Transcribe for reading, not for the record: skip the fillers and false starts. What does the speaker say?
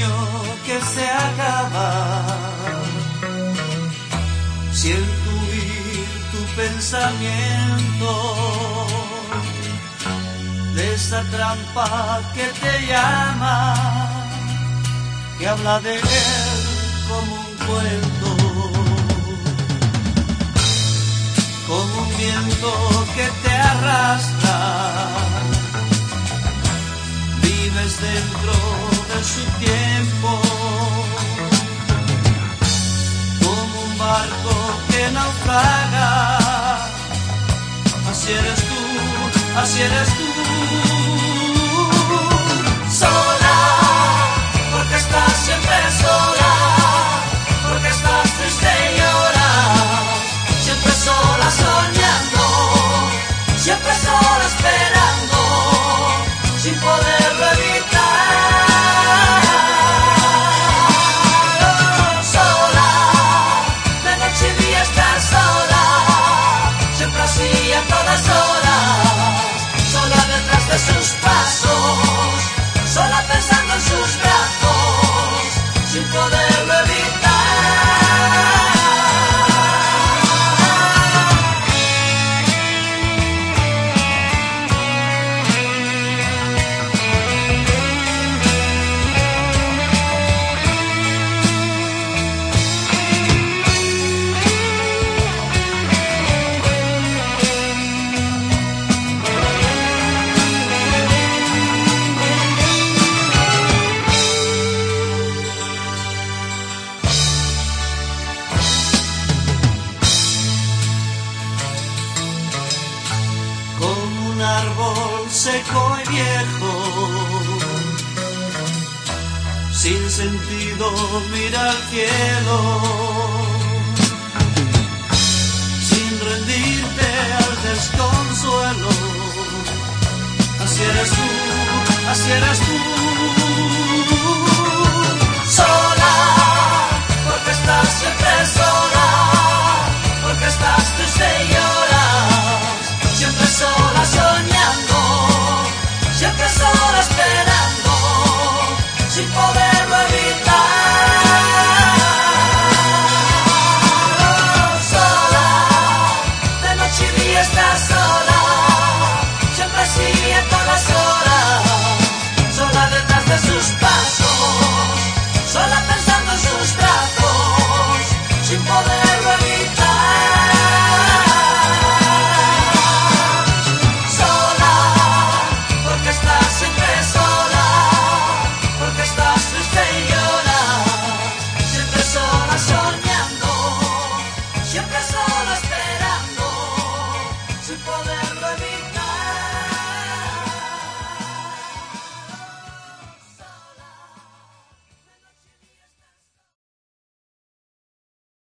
sueño que se acaba. Siento huir tu pensamiento de esa trampa que te llama, que habla de él como un cuento, como un viento que te arrastra. Vives dentro de su tiempo, como un barco que naufraga. Así eres tú, así eres tú. Sola, porque estás siempre sola, porque estás triste y lloras, siempre sola soñando, siempre sola esperando, sin poderlo evitar. Sola, de noche y día estás sola, siempre así a todas horas, sola detrás de sus pasos, sola pensando en sus brazos, sin poderlo evitar. Árbol seco y viejo, sin sentido mira al cielo, sin rendirte al desconsuelo. Así eres tú, así eres tú. Sola, porque estás siempre sola, porque estás triste y lloras, siempre sola soñando, siempre sola esperando, sin poderlo evitar. Sola, de noche y día estás sola, siempre así a todas horas, sola detrás de sus pasos, sola pensando en sus brazos, sin poderlo evitar. Siempre sola.